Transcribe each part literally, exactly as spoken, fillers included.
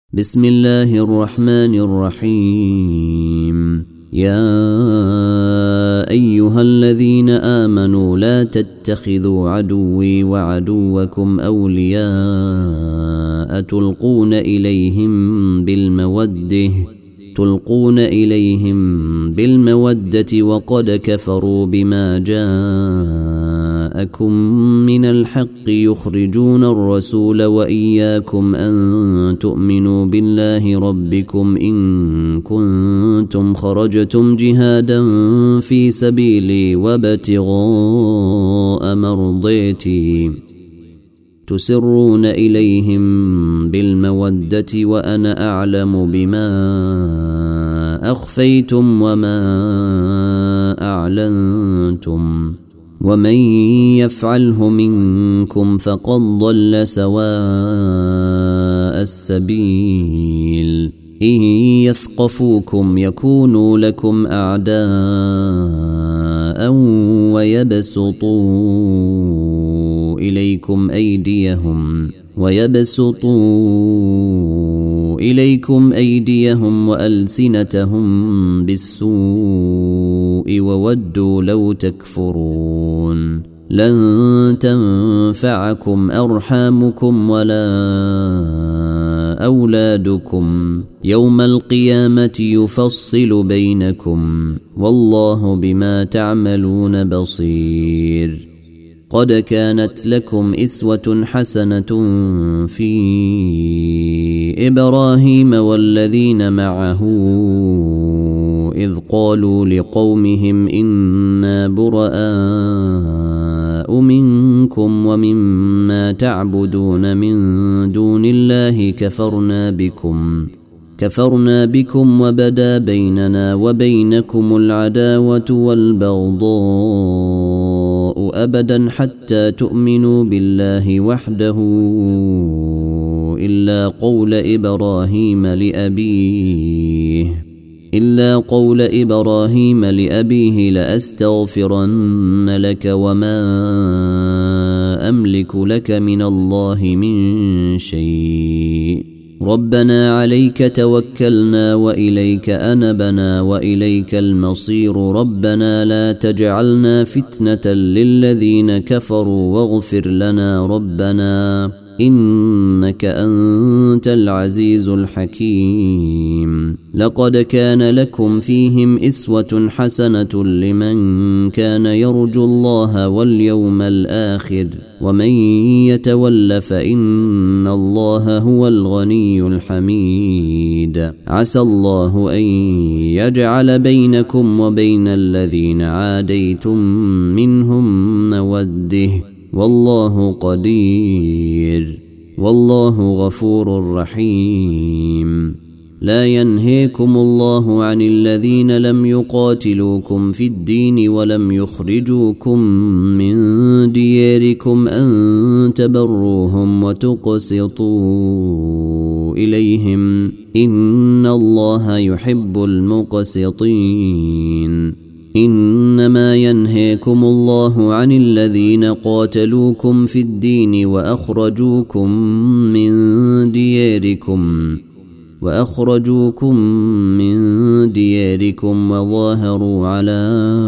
بسم الله الرحمن الرحيم. يا أيها الذين آمنوا لا تتخذوا عدوي وعدوكم أولياء تلقون إليهم بالمودة تلقون إليهم بالمودة وقد كفروا بما جاءكم من الحق يخرجون الرسول وإياكم أن تؤمنوا بالله ربكم إن كنتم خرجتم جهادا في سبيلي وابتغاء مرضيتي تسرون إليهم بالمودة وأنا أعلم بما أخفيتم وما أعلنتم ومن يفعله منكم فقد ضل سواء السبيل. إن يثقفوكم يكونوا لكم أعداء ويبسطوا إليكم أيديهم ويبسطوا إليكم أيديهم وألسنتهم بالسوء وودوا لو تكفرون. لن تنفعكم أرحامكم ولا أولادكم يوم القيامة يفصل بينكم والله بما تعملون بصير. قد كانت لكم إسوة حسنة في إبراهيم والذين معه إذ قالوا لقومهم إنا براء منكم ومما تعبدون من دون الله كفرنا بكم كفرنا بكم وبدا بيننا وبينكم العداوة والبغضاء أبدا حتى تؤمنوا بالله وحده إلا قول إبراهيم لأبيه إلا قول إبراهيم لأبيه لأستغفرن لك وما أملك لك من الله من شيء ربنا عليك توكلنا وإليك أنبنا وإليك المصير ربنا لا تجعلنا فتنة للذين كفروا واغفر لنا ربنا إنك أنت العزيز الحكيم. لقد كان لكم فيهم إسوة حسنة لمن كان يرجو الله واليوم الآخر ومن يتول فإن الله هو الغني الحميد. عسى الله أن يجعل بينكم وبين الذين عاديتم منهم مودة والله قدير والله غفور رحيم. لا ينهيكم الله عن الذين لم يقاتلوكم في الدين ولم يخرجوكم من دياركم أن تبروهم وتقسطوا إليهم إن الله يحب المقسطين. إنما ينهيكم الله عن الذين قاتلوكم في الدين وأخرجوكم من دياركم وأخرجوكم من دياركم وظاهروا على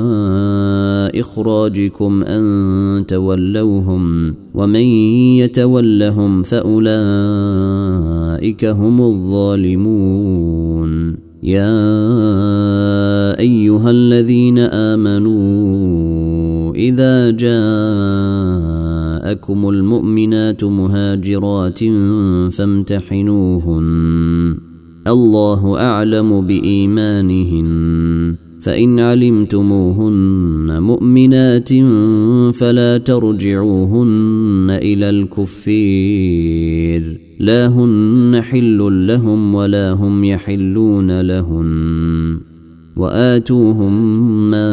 إخراجكم أن تولوهم ومن يتولهم فأولئك هم الظالمون. يا أيها الذين آمنوا إذا جاءكم المؤمنات مهاجرات فامتحنوهن الله أعلم بإيمانهن فإن علمتموهن مؤمنات فلا ترجعوهن إلى الكفير لا هن حل لهم ولا هم يحلون لهن وآتوهم ما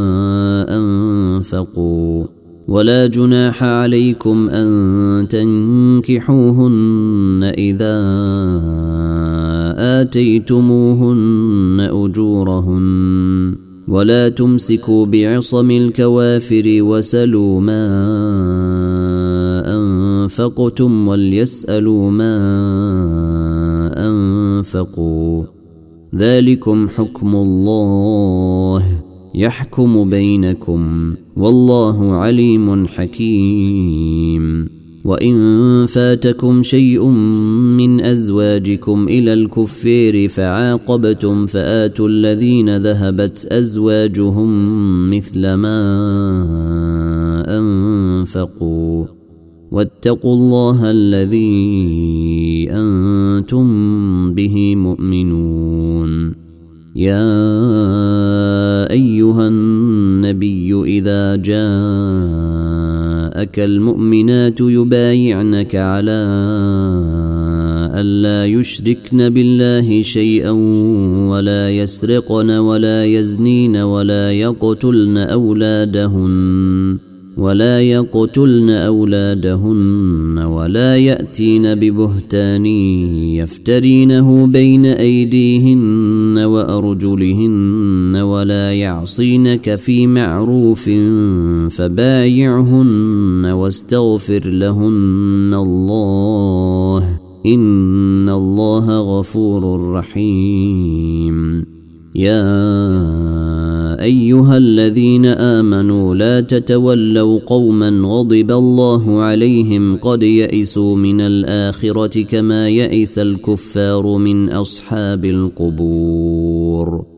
أنفقوا ولا جناح عليكم أن تنكحوهن إذا آتيتموهن أجورهن ولا تمسكوا بعصم الكوافر وسلوا ما أنفقتم وليسألوا ما أنفقوا ذلكم حكم الله يحكم بينكم والله عليم حكيم وإن فاتكم شيء من أزواجكم إلى الكفار فعاقبتم فآتوا الذين ذهبت أزواجهم مثل ما أنفقوا واتقوا الله الذي أنتم به مؤمنون يا أيها النبي إذا جاءك المؤمنات يبايعنك على ألا يشركن بالله شيئا ولا يسرقن ولا يزنين ولا يقتلن أولادهن ولا يقتلن أولادهن ولا يأتين ببهتان يفترينه بين أيديهن وأرجلهن ولا يعصينك في معروف فبايعهن واستغفر لهن الله إن الله غفور رحيم يا أيها الذين آمنوا لا تتولوا قوما غضب الله عليهم قد يئسوا من الآخرة كما يئس الكفار من أصحاب القبور